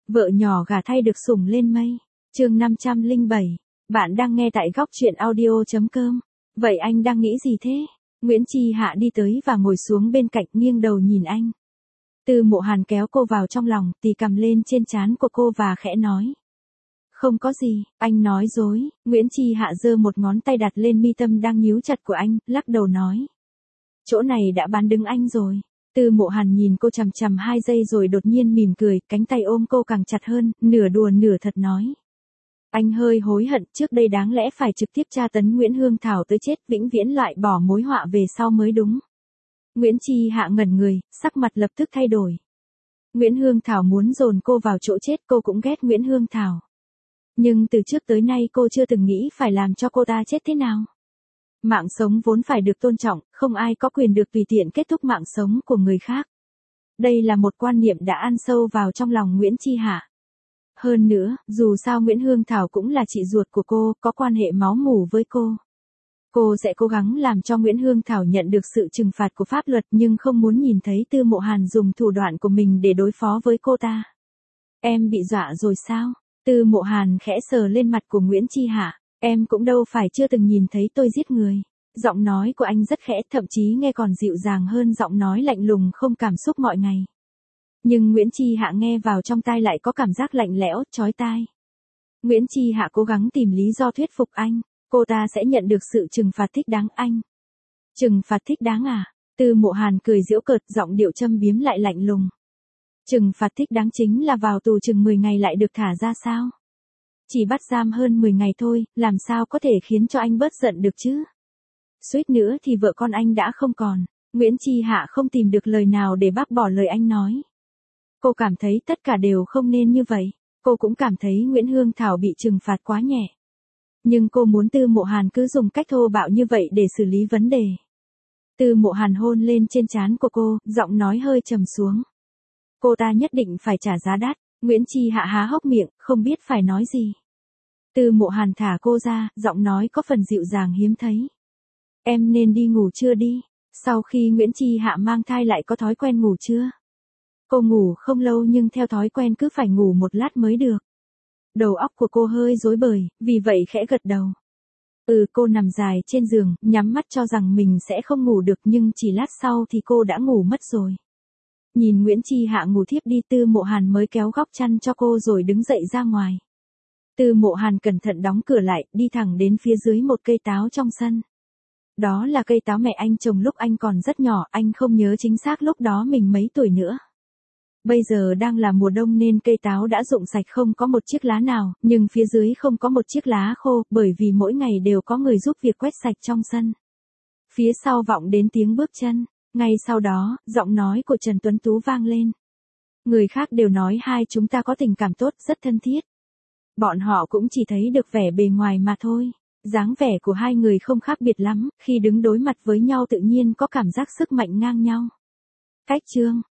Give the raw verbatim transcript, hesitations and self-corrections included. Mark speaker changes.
Speaker 1: Vợ nhỏ gả thay được sủng lên mây. Chương năm trăm lẻ bảy. Bạn đang nghe tại góc truyện audio chấm com. Vậy anh đang nghĩ gì thế? Nguyễn Chi Hạ đi tới và ngồi xuống bên cạnh, nghiêng đầu nhìn anh. Từ Mộ Hàn kéo cô vào trong lòng, tì cầm lên trên trán của cô và khẽ nói. Không có gì, anh nói dối. Nguyễn Chi Hạ giơ một ngón tay đặt lên mi tâm đang nhíu chặt của anh, lắc đầu nói. Chỗ này đã bán đứng anh rồi. Từ Mộ Hàn nhìn cô chằm chằm hai giây rồi đột nhiên mỉm cười, cánh tay ôm cô càng chặt hơn, nửa đùa nửa thật nói. Anh hơi hối hận, trước đây đáng lẽ phải trực tiếp tra tấn Nguyễn Hương Thảo tới chết, vĩnh viễn loại bỏ mối họa về sau mới đúng. Nguyễn Chi Hạ ngẩn người, sắc mặt lập tức thay đổi. Nguyễn Hương Thảo muốn dồn cô vào chỗ chết, cô cũng ghét Nguyễn Hương Thảo. Nhưng từ trước tới nay cô chưa từng nghĩ phải làm cho cô ta chết thế nào. Mạng sống vốn phải được tôn trọng, không ai có quyền được tùy tiện kết thúc mạng sống của người khác. Đây là một quan niệm đã ăn sâu vào trong lòng Nguyễn Chi Hạ. Hơn nữa, dù sao Nguyễn Hương Thảo cũng là chị ruột của cô, có quan hệ máu mủ với cô. Cô sẽ cố gắng làm cho Nguyễn Hương Thảo nhận được sự trừng phạt của pháp luật, nhưng không muốn nhìn thấy Từ Mộ Hàn dùng thủ đoạn của mình để đối phó với cô ta. Em bị dọa rồi sao? Từ Mộ Hàn khẽ sờ lên mặt của Nguyễn Chi Hạ. Em cũng đâu phải chưa từng nhìn thấy tôi giết người. Giọng nói của anh rất khẽ, thậm chí nghe còn dịu dàng hơn giọng nói lạnh lùng không cảm xúc mọi ngày. Nhưng Nguyễn Chi Hạ nghe vào trong tai lại có cảm giác lạnh lẽo, chói tai. Nguyễn Chi Hạ cố gắng tìm lý do thuyết phục anh. Cô ta sẽ nhận được sự trừng phạt thích đáng anh. Trừng phạt thích đáng à? Từ Mộ Hàn cười giễu cợt, giọng điệu châm biếm lại lạnh lùng. Trừng phạt thích đáng chính là vào tù chừng mười ngày lại được thả ra sao? Chỉ bắt giam hơn mười ngày thôi, làm sao có thể khiến cho anh bớt giận được chứ? Suýt nữa thì vợ con anh đã không còn. Nguyễn Chi Hạ không tìm được lời nào để bác bỏ lời anh nói. Cô cảm thấy tất cả đều không nên như vậy. Cô cũng cảm thấy Nguyễn Hương Thảo bị trừng phạt quá nhẹ. Nhưng cô muốn Từ Mộ Hàn cứ dùng cách thô bạo như vậy để xử lý vấn đề. Từ Mộ Hàn hôn lên trên trán của cô, giọng nói hơi trầm xuống. Cô ta nhất định phải trả giá đắt. Nguyễn Chi Hạ há hốc miệng, không biết phải nói gì. Từ Mộ Hàn thả cô ra, giọng nói có phần dịu dàng hiếm thấy. Em nên đi ngủ trưa đi. Sau khi Nguyễn Chi Hạ mang thai lại có thói quen ngủ trưa. Cô ngủ không lâu nhưng theo thói quen cứ phải ngủ một lát mới được. Đầu óc của cô hơi rối bời, vì vậy khẽ gật đầu. Ừ, cô nằm dài trên giường, nhắm mắt cho rằng mình sẽ không ngủ được, nhưng chỉ lát sau thì cô đã ngủ mất rồi. Nhìn Nguyễn Chi Hạ ngủ thiếp đi, Từ Mộ Hàn mới kéo góc chăn cho cô rồi đứng dậy ra ngoài. Từ Mộ Hàn cẩn thận đóng cửa lại, đi thẳng đến phía dưới một cây táo trong sân. Đó là cây táo mẹ anh trồng lúc anh còn rất nhỏ, anh không nhớ chính xác lúc đó mình mấy tuổi nữa. Bây giờ đang là mùa đông nên cây táo đã rụng sạch không có một chiếc lá nào, nhưng phía dưới không có một chiếc lá khô, bởi vì mỗi ngày đều có người giúp việc quét sạch trong sân. Phía sau vọng đến tiếng bước chân, ngay sau đó, giọng nói của Trần Tuấn Tú vang lên. Người khác đều nói hai chúng ta có tình cảm tốt, rất thân thiết. Bọn họ cũng chỉ thấy được vẻ bề ngoài mà thôi. Dáng vẻ của hai người không khác biệt lắm, khi đứng đối mặt với nhau tự nhiên có cảm giác sức mạnh ngang nhau. Cách chương